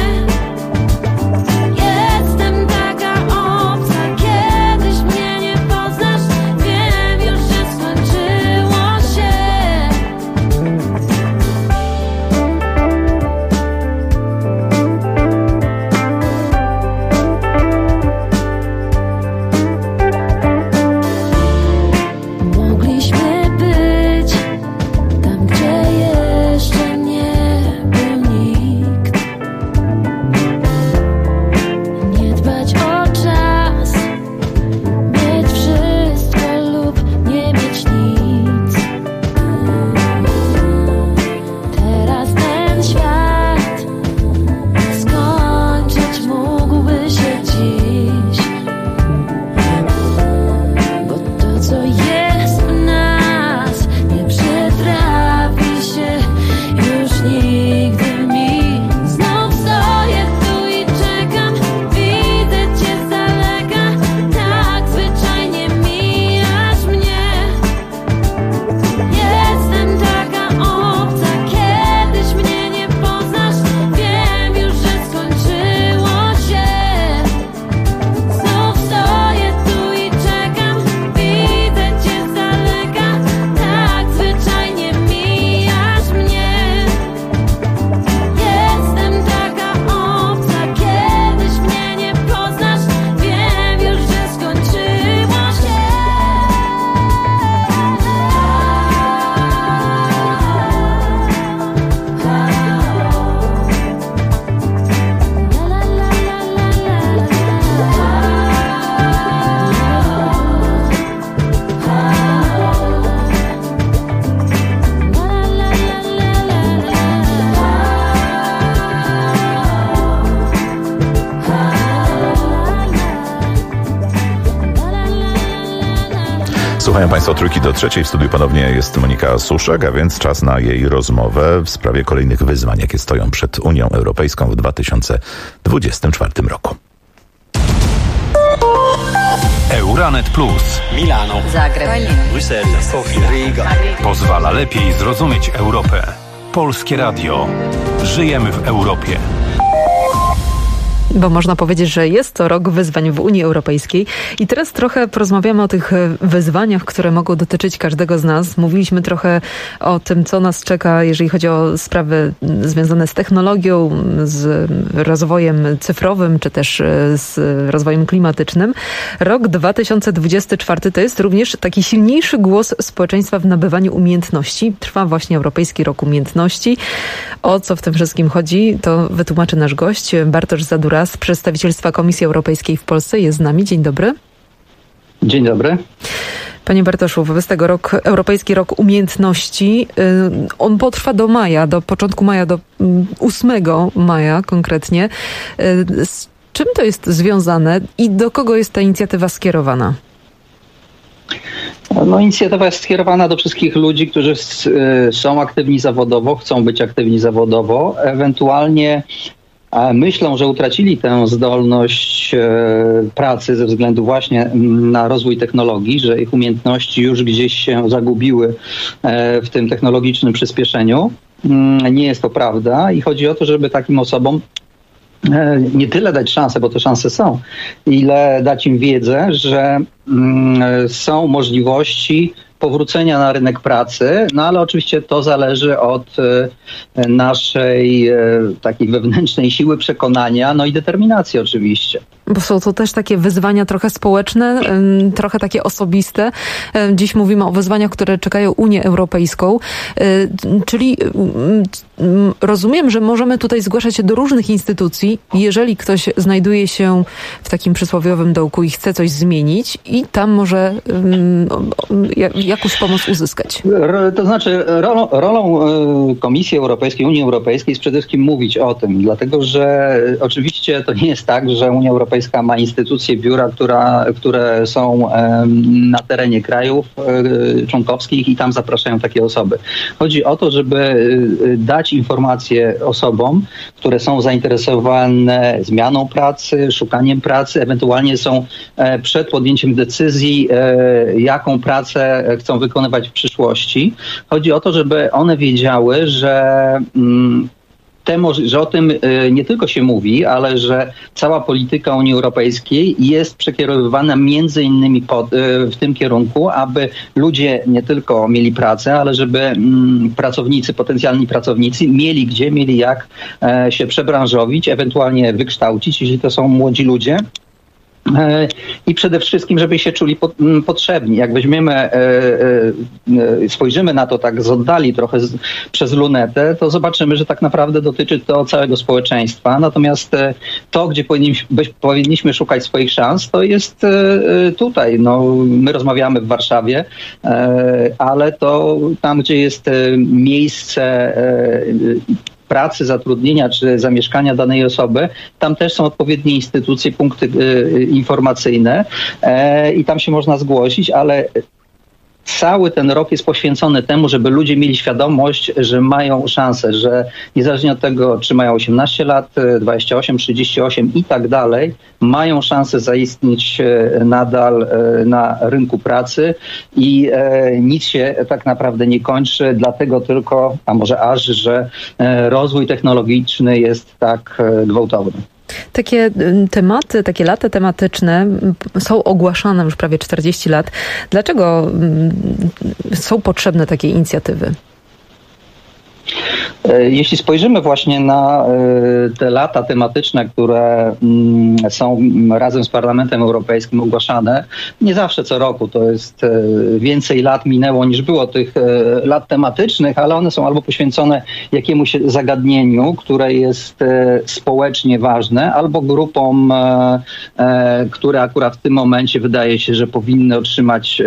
Speaker 22: Jestem taka obca, kiedyś mnie nie poznasz. Wiem już, że skończyło się. Mogliśmy być tam, gdzie jeszcze nie był nikt. Nie dbać o czas, mieć wszystko lub nie mieć nic. Teraz ten świat skończyć mógłby się dziś. Bo to, co jest w nas, nie przetrafi się już nigdy mi. Znów stoję tu i czekam, widzę cię z daleka. Tak zwyczajnie mijasz mnie. Jestem taka obca, kiedyś mnie nie poznasz. Wiem już, że skończyło się. Znów stoję tu i czekam, widzę cię z daleka. Tak zwyczajnie mijasz mnie. Jestem taka obca, kiedyś mnie nie poznasz. Wiem już, że skończyło się.
Speaker 3: Słuchają Państwo Trójki do Trzeciej. W studiu ponownie jest Monika Suszek, a więc czas na jej rozmowę w sprawie kolejnych wyzwań, jakie stoją przed Unią Europejską w 2024 roku.
Speaker 2: Euranet Plus
Speaker 17: Milano, Zagreb, Bruksela, Sofia, Riga.
Speaker 2: pozwala lepiej zrozumieć Europę. Polskie Radio. Żyjemy w Europie.
Speaker 18: Bo można powiedzieć, że jest to rok wyzwań w Unii Europejskiej. I teraz trochę porozmawiamy o tych wyzwaniach, które mogą dotyczyć każdego z nas. Mówiliśmy trochę o tym, co nas czeka, jeżeli chodzi o sprawy związane z technologią, z rozwojem cyfrowym, czy też z rozwojem klimatycznym. Rok 2024 to jest również taki silniejszy głos społeczeństwa w nabywaniu umiejętności. Trwa właśnie Europejski Rok Umiejętności. O co w tym wszystkim chodzi, to wytłumaczy nasz gość, Bartosz Zadura z przedstawicielstwa Komisji Europejskiej w Polsce. Jest z nami. Dzień dobry.
Speaker 4: Dzień dobry.
Speaker 18: Panie Bartoszu, wobec tego Europejski Rok Umiejętności, on potrwa do maja, do początku maja, do 8 maja konkretnie. Z czym to jest związane i do kogo jest ta inicjatywa skierowana?
Speaker 4: No, inicjatywa jest skierowana do wszystkich ludzi, którzy są aktywni zawodowo, chcą być aktywni zawodowo, ewentualnie myślą, że utracili tę zdolność pracy ze względu właśnie na rozwój technologii, że ich umiejętności już gdzieś się zagubiły w tym technologicznym przyspieszeniu. Nie jest to prawda i chodzi o to, żeby takim osobom nie tyle dać szansę, bo te szanse są, ile dać im wiedzę, że są możliwości powrócenia na rynek pracy, no ale oczywiście to zależy od naszej takiej wewnętrznej siły przekonania, no i determinacji oczywiście.
Speaker 18: Bo są to też takie wyzwania trochę społeczne, trochę takie osobiste. Dziś mówimy o wyzwaniach, które czekają Unię Europejską, czyli rozumiem, że możemy tutaj zgłaszać się do różnych instytucji, jeżeli ktoś znajduje się w takim przysłowiowym dołku i chce coś zmienić i tam może jakąś pomoc uzyskać.
Speaker 4: To znaczy rolą Komisji Europejskiej, Unii Europejskiej jest przede wszystkim mówić o tym, dlatego że oczywiście to nie jest tak, że Unia Europejska ma instytucje, biura, które są na terenie krajów członkowskich i tam zapraszają takie osoby. Chodzi o to, żeby dać informacje osobom, które są zainteresowane zmianą pracy, szukaniem pracy, ewentualnie są przed podjęciem decyzji, jaką pracę chcą wykonywać w przyszłości. Chodzi o to, żeby one wiedziały, że o tym nie tylko się mówi, ale że cała polityka Unii Europejskiej jest przekierowywana między innymi w tym kierunku, aby ludzie nie tylko mieli pracę, ale żeby pracownicy, potencjalni pracownicy mieli jak się przebranżowić, ewentualnie wykształcić, jeśli to są młodzi ludzie. I przede wszystkim, żeby się czuli potrzebni. Jak weźmiemy, spojrzymy na to tak z oddali trochę przez lunetę, to zobaczymy, że tak naprawdę dotyczy to całego społeczeństwa. Natomiast to, gdzie powinniśmy szukać swoich szans, to jest tutaj. No, my rozmawiamy w Warszawie, ale to tam, gdzie jest miejsce pracy, zatrudnienia czy zamieszkania danej osoby, tam też są odpowiednie instytucje, punkty informacyjne i tam się można zgłosić, ale cały ten rok jest poświęcony temu, żeby ludzie mieli świadomość, że mają szansę, że niezależnie od tego, czy mają 18 lat, 28, 38 i tak dalej, mają szansę zaistnieć nadal na rynku pracy i nic się tak naprawdę nie kończy, dlatego tylko, a może aż, że rozwój technologiczny jest tak gwałtowny.
Speaker 18: Takie tematy, takie lata tematyczne są ogłaszane już prawie 40 lat. Dlaczego są potrzebne takie inicjatywy?
Speaker 4: Jeśli spojrzymy właśnie na te lata tematyczne, które są razem z Parlamentem Europejskim ogłaszane, nie zawsze co roku, to jest więcej lat minęło niż było tych lat tematycznych, ale one są albo poświęcone jakiemuś zagadnieniu, które jest społecznie ważne, albo grupom, które akurat w tym momencie wydaje się, że powinny otrzymać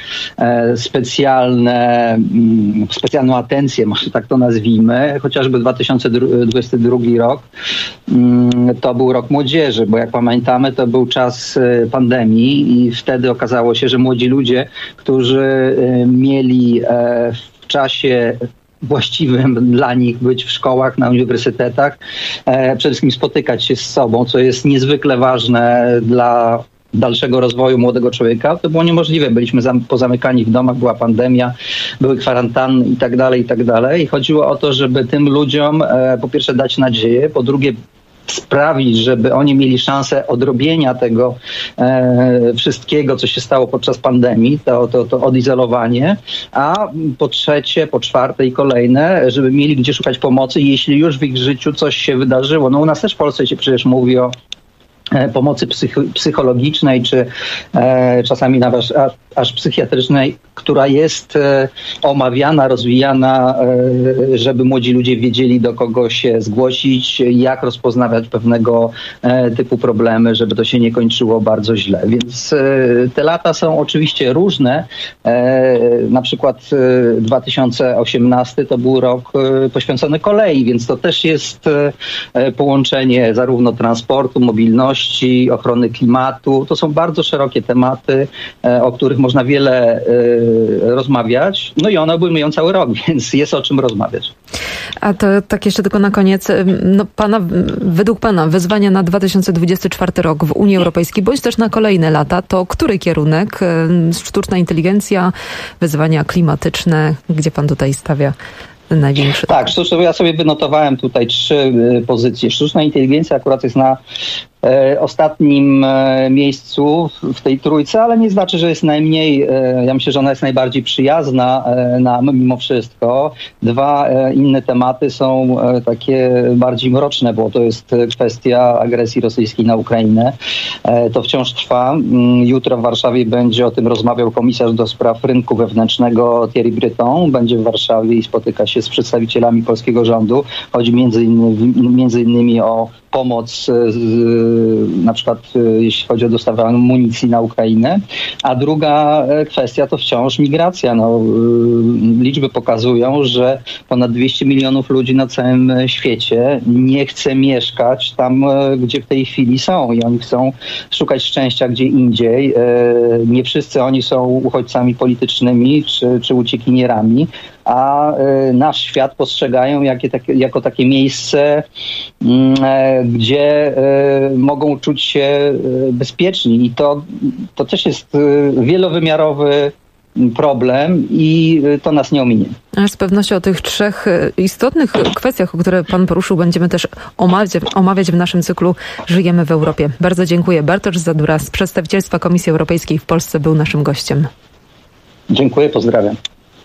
Speaker 4: specjalną atencję, może tak to nazwijmy. Chociażby 2022 rok to był rok młodzieży, bo jak pamiętamy, to był czas pandemii i wtedy okazało się, że młodzi ludzie, którzy mieli w czasie właściwym dla nich być w szkołach, na uniwersytetach, przede wszystkim spotykać się z sobą, co jest niezwykle ważne dla dalszego rozwoju młodego człowieka, to było niemożliwe. Byliśmy pozamykani w domach, była pandemia, były kwarantanny i tak dalej. I chodziło o to, żeby tym ludziom po pierwsze dać nadzieję, po drugie sprawić, żeby oni mieli szansę odrobienia tego wszystkiego, co się stało podczas pandemii, to odizolowanie, a po trzecie, po czwarte i kolejne, żeby mieli gdzie szukać pomocy, jeśli już w ich życiu coś się wydarzyło. No u nas też w Polsce się przecież mówi o pomocy psychologicznej, czy czasami nawet aż psychiatrycznej która jest omawiana, rozwijana, żeby młodzi ludzie wiedzieli, do kogo się zgłosić, jak rozpoznawać pewnego typu problemy, żeby to się nie kończyło bardzo źle. Więc te lata są oczywiście różne. Na przykład 2018 to był rok poświęcony kolei, więc to też jest połączenie zarówno transportu, mobilności, ochrony klimatu. To są bardzo szerokie tematy, o których można wiele rozmawiać. No i one obejmują cały rok, więc jest o czym rozmawiać.
Speaker 18: A to tak jeszcze tylko na koniec. No, według pana wyzwania na 2024 rok w Unii Europejskiej, bądź też na kolejne lata, to który kierunek? Sztuczna inteligencja, wyzwania klimatyczne, gdzie pan tutaj stawia największy?
Speaker 4: Tak, ja sobie wynotowałem tutaj 3 pozycje. Sztuczna inteligencja akurat jest na ostatnim miejscu w tej trójce, ale nie znaczy, że jest najmniej. Ja myślę, że ona jest najbardziej przyjazna nam mimo wszystko. 2 inne tematy są takie bardziej mroczne, bo to jest kwestia agresji rosyjskiej na Ukrainę. To wciąż trwa. Jutro w Warszawie będzie o tym rozmawiał komisarz do spraw rynku wewnętrznego Thierry Breton. Będzie w Warszawie i spotyka się z przedstawicielami polskiego rządu. Chodzi między innymi o pomoc, na przykład jeśli chodzi o dostawę amunicji na Ukrainę. A druga kwestia to wciąż migracja. Liczby pokazują, że ponad 200 milionów ludzi na całym świecie nie chce mieszkać tam, gdzie w tej chwili są i oni chcą szukać szczęścia gdzie indziej. Nie wszyscy oni są uchodźcami politycznymi czy uciekinierami, a nasz świat postrzegają jako takie miejsce, gdzie mogą czuć się bezpieczni. I to też jest wielowymiarowy problem i to nas nie ominie.
Speaker 18: A z pewnością o tych 3 istotnych kwestiach, o które pan poruszył, będziemy też omawiać w naszym cyklu Żyjemy w Europie. Bardzo dziękuję. Bartosz Zadura z przedstawicielstwa Komisji Europejskiej w Polsce był naszym gościem.
Speaker 4: Dziękuję, pozdrawiam.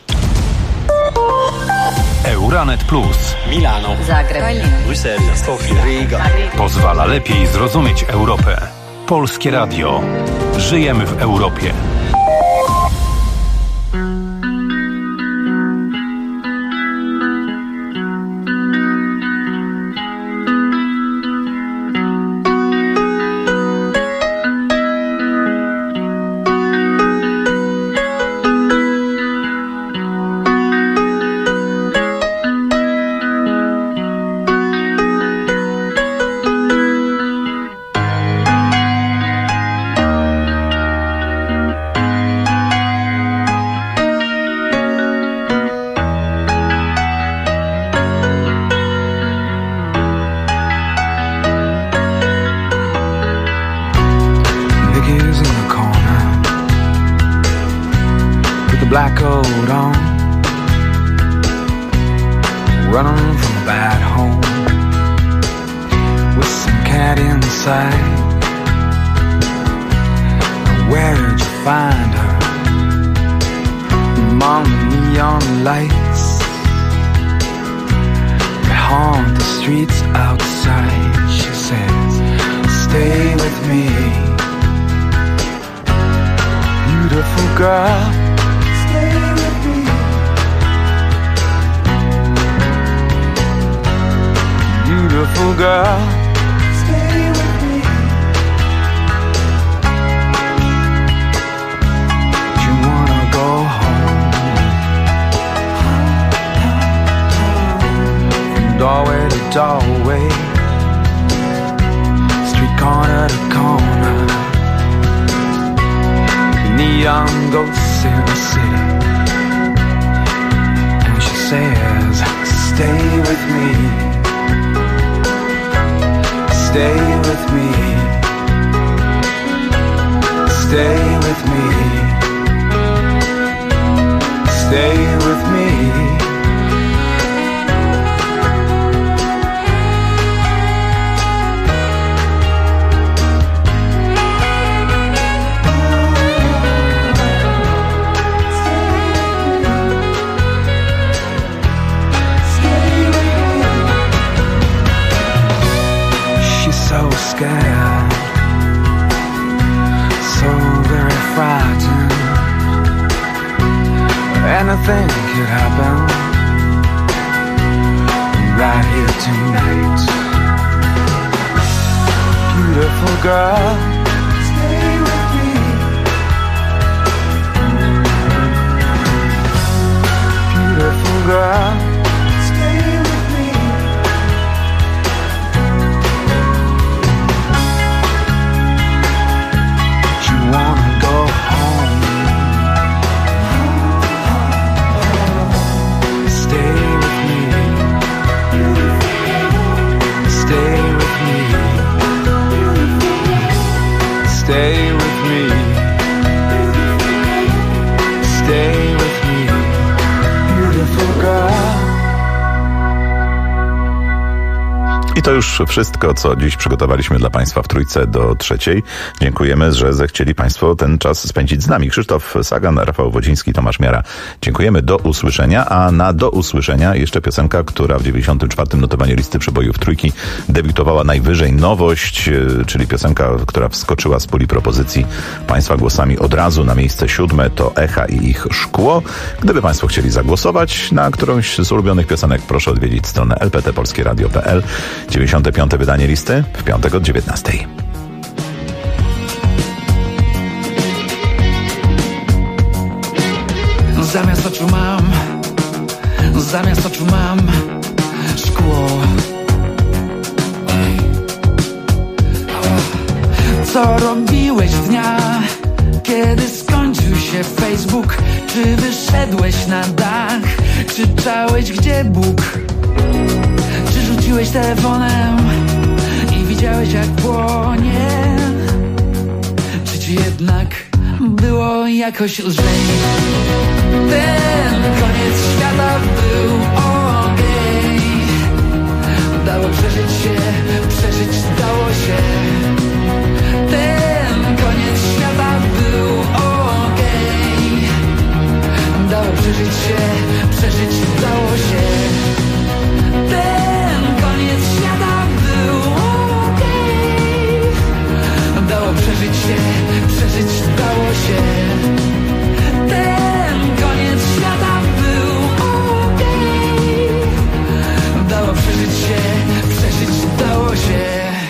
Speaker 2: Euranet Plus.
Speaker 17: Milano.
Speaker 27: Zagreb.
Speaker 17: Bruxelles. Sofia. Riga.
Speaker 2: Pozwala lepiej zrozumieć Europę. Polskie Radio. Żyjemy w Europie.
Speaker 16: black coat on, running from a bad home, with some cat inside. Where'd you find her? Among the neon lights that haunt the streets outside. She says, stay with me, beautiful girl. Beautiful girl, stay with me. Do you wanna go home? From doorway to doorway, street corner to corner, neon ghosts in the city. And she says, stay with me. Stay with me, stay with me, stay with me. So scared, so very frightened. anything could happen right here tonight. Beautiful girl, stay with me. Beautiful girl, stay with me. You wanna go home? Stay with me. Stay with me. Stay with me. Stay with me. Beautiful girl.
Speaker 3: I to już wszystko, co dziś przygotowaliśmy dla Państwa w Trójce do trzeciej. Dziękujemy, że zechcieli Państwo ten czas spędzić z nami. Krzysztof Sagan, Rafał Wodziński, Tomasz Miara. Dziękujemy, do usłyszenia. A na do usłyszenia jeszcze piosenka, która w 94. notowaniu listy przebojów Trójki debiutowała najwyżej. Nowość, czyli piosenka, która wskoczyła z puli propozycji Państwa głosami od razu na miejsce 7. To Echa i ich Szkło. Gdyby Państwo chcieli zagłosować na którąś z ulubionych piosenek, proszę odwiedzić stronę lptpolskieradio.pl. 95. wydanie listy w piątek od 19.
Speaker 16: Zamiast oczu mam szkło. Co robiłeś dnia, kiedy skończył się Facebook? Czy wyszedłeś na dach? Krzyczałeś, gdzie Bóg? Czy rzuciłeś telefonem i widziałeś, jak płonie? Czy ci jednak było jakoś lżej? Ten koniec świata był okej. Dało przeżyć dało się. Ten koniec świata był okej. Dało przeżyć dało się. Ten koniec świata był okej. Dało przeżyć dało się. Ten koniec świata był okej. Dało przeżyć dało się.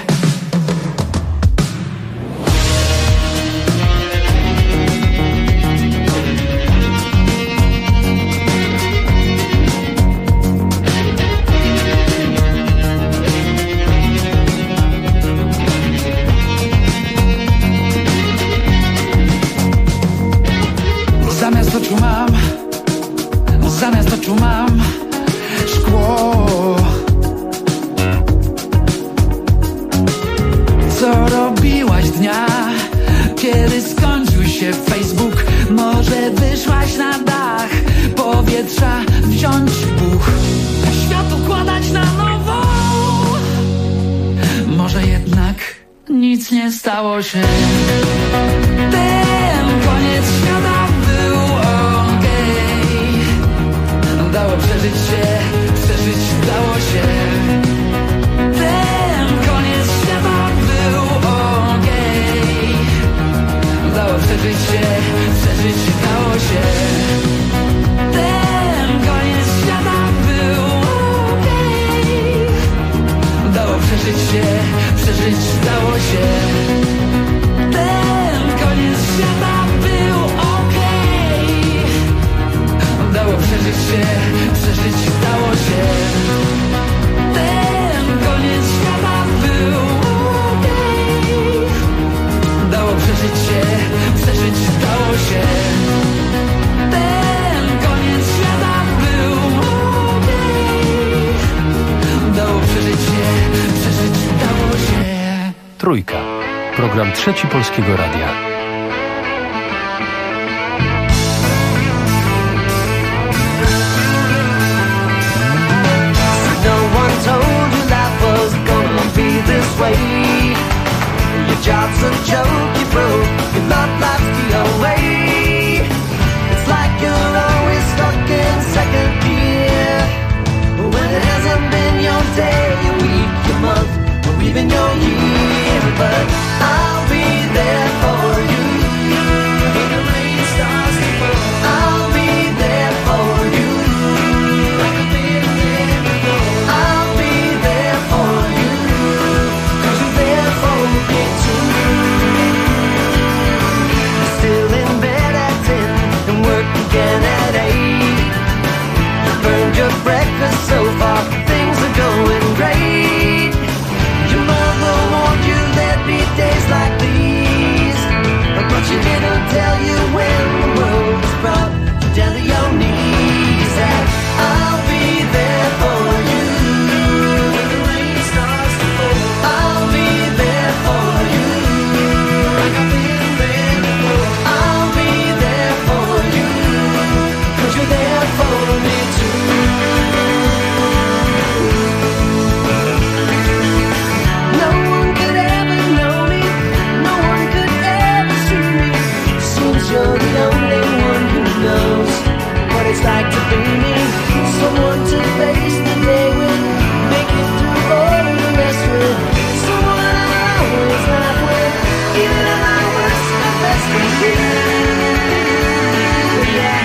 Speaker 16: Zamiast oczu mam szkło. Co robiłaś dnia, kiedy skończył się Facebook? Może wyszłaś na dach, powietrza wziąć buch, świat układać na nowo. Może jednak nic nie stało się. Ten koniec świata był okej. Dało przeżyć dało się. Ten koniec świata był okej. Dało przeżyć dało się. Ten koniec świata był okej. Dało przeżyć dało się. Ten koniec świata był okej. Dało przeżyć dało się. Ten koniec świata był okej. Dało przeżyć dało się. Ten koniec świata był okej. Dało przeżyć dało się.
Speaker 20: Trójka. Program Trzeci Polskiego Radia.
Speaker 16: Your job's a joke, you broke, your love life's the away. It's like you're always stuck in second gear. When it hasn't been your day, your week, your month, or even your year. But I'll be there for you. When the rain starts to fall, I'll be there for you. like to be me. Someone to face the day with, make it through all the rest with. Someone I always laugh with, even at my worst, my best with you. Yeah.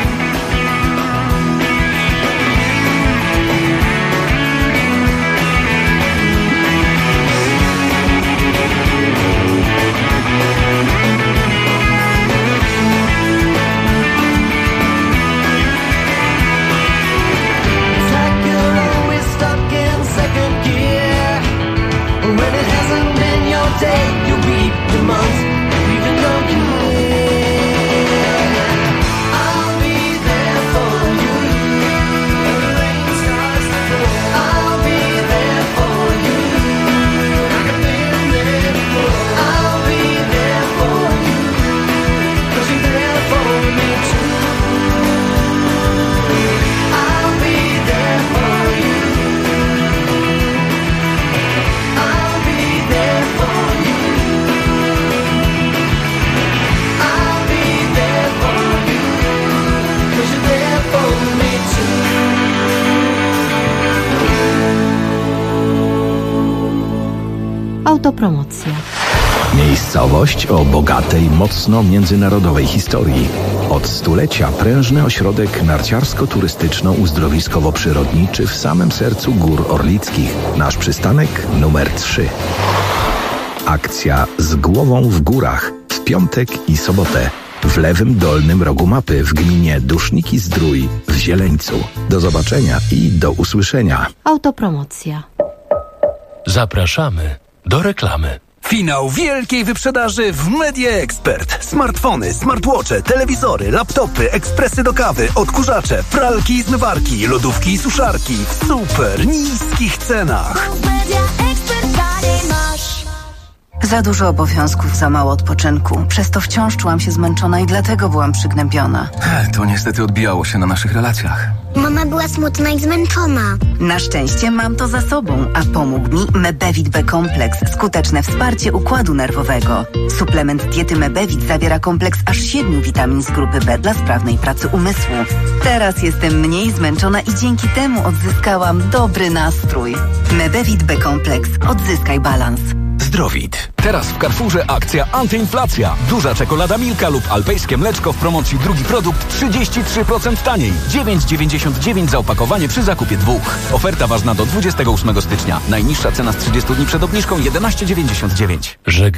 Speaker 16: Take your week, your month, even your year. I'll be there for you. When the rain starts to fall, I'll be there for you. Like I've been there before. I'll be there for you, 'cause you're there for me too. I'll be there for you. I'll be there for you.
Speaker 6: Autopromocja.
Speaker 7: Miejscowość o bogatej, mocno międzynarodowej historii. Od stulecia prężny ośrodek narciarsko-turystyczno-uzdrowiskowo-przyrodniczy w samym sercu Gór Orlickich. Nasz przystanek numer 3. Akcja Z głową w górach w piątek i sobotę w lewym dolnym rogu mapy w gminie Duszniki-Zdrój w Zieleńcu. Do zobaczenia i do usłyszenia.
Speaker 6: Autopromocja.
Speaker 20: Zapraszamy do reklamy.
Speaker 21: Finał wielkiej wyprzedaży w Media Expert. Smartfony, smartwatche, telewizory, laptopy, ekspresy do kawy, odkurzacze, pralki i zmywarki, lodówki i suszarki w super niskich cenach.
Speaker 1: Za dużo obowiązków, za mało odpoczynku. Przez to wciąż czułam się zmęczona i dlatego byłam przygnębiona.
Speaker 23: To niestety odbijało się na naszych relacjach.
Speaker 8: Mama była smutna i zmęczona.
Speaker 1: Na szczęście mam to za sobą, a pomógł mi Mebevit B-kompleks. Skuteczne wsparcie układu nerwowego. Suplement diety Mebevit zawiera kompleks aż 7 witamin z grupy B dla sprawnej pracy umysłu. Teraz jestem mniej zmęczona i dzięki temu odzyskałam dobry nastrój. Mebevit B-kompleks. Odzyskaj balans.
Speaker 23: Zdrowit. Teraz w Carrefourze akcja antyinflacja. Duża czekolada Milka lub alpejskie mleczko w promocji drugi produkt 33% taniej. 9,99 za opakowanie przy zakupie 2. Oferta ważna do 28 stycznia. Najniższa cena z 30 dni przed obniżką 11,99.